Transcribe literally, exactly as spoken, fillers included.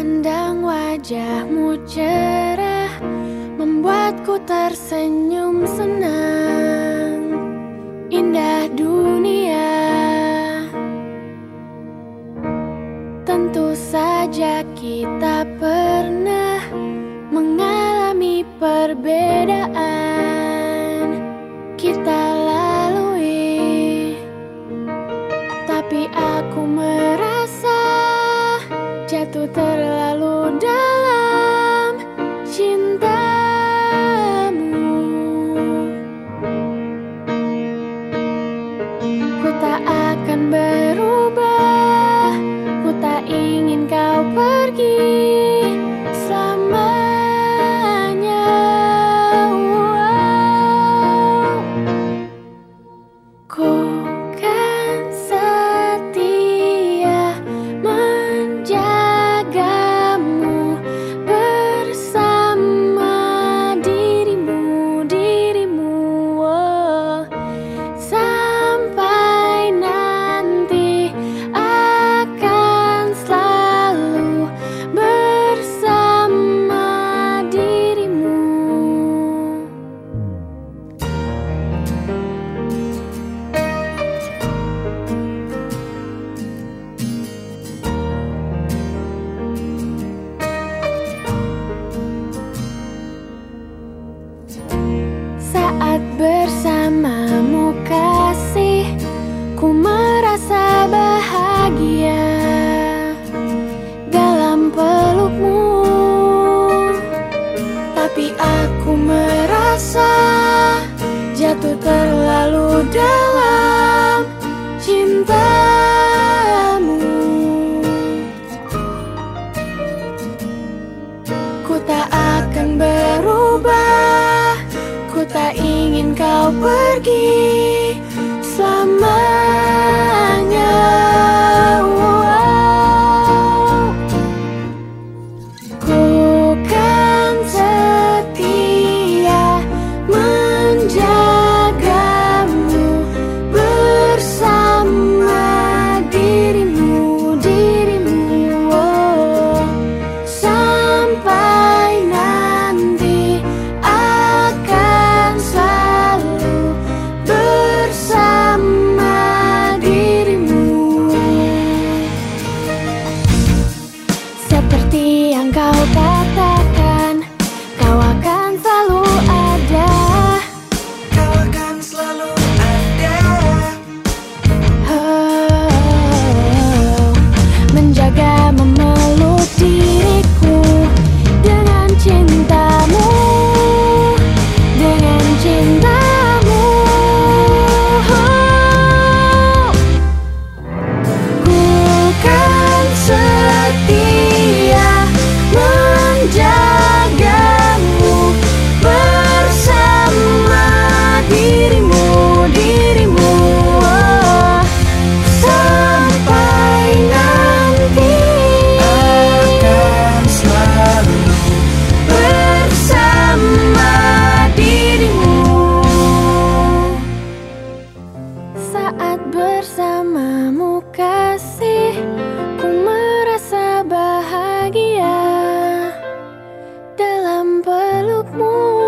Memandang wajahmu cerah membuatku tersenyum senang. Indah dunia, tentu saja kita pernah mengalami perbedaan kita lalui, tapi aku merasa jatuh terlalu dalam cintamu. Ku tak akan berubah, ku tak ingin kau pergi selamanya. Wow. Ku kan setia menjagamu bersama dirimu, dirimu, oh. Sampai nanti akan selalu bersama dirimu. Saat bersamamu kasih, ku merasa bahagia dalam pelukmu, tapi aku merasa jatuh terlalu dalam cintamu. Ku tak akan berubah, ku tak ingin kau pergi selamanya. Wow. Ku kan setia menjagamu bersama dirimu, dirimu, oh. Sampai nanti akan selalu bersama dirimu. Seperti yang kau katakan, kau akan selalu ada. Kau akan selalu ada. Oh, menjaga memeluk diriku dengan cintamu, dengan cintamu. Oh, ku kan setia menjagamu bersama dirimu, dirimu, oh. Sampai nanti Akan selalu bersama dirimu. Saat bersamamu kasih, ku merasa bahagia dalam pelukmu.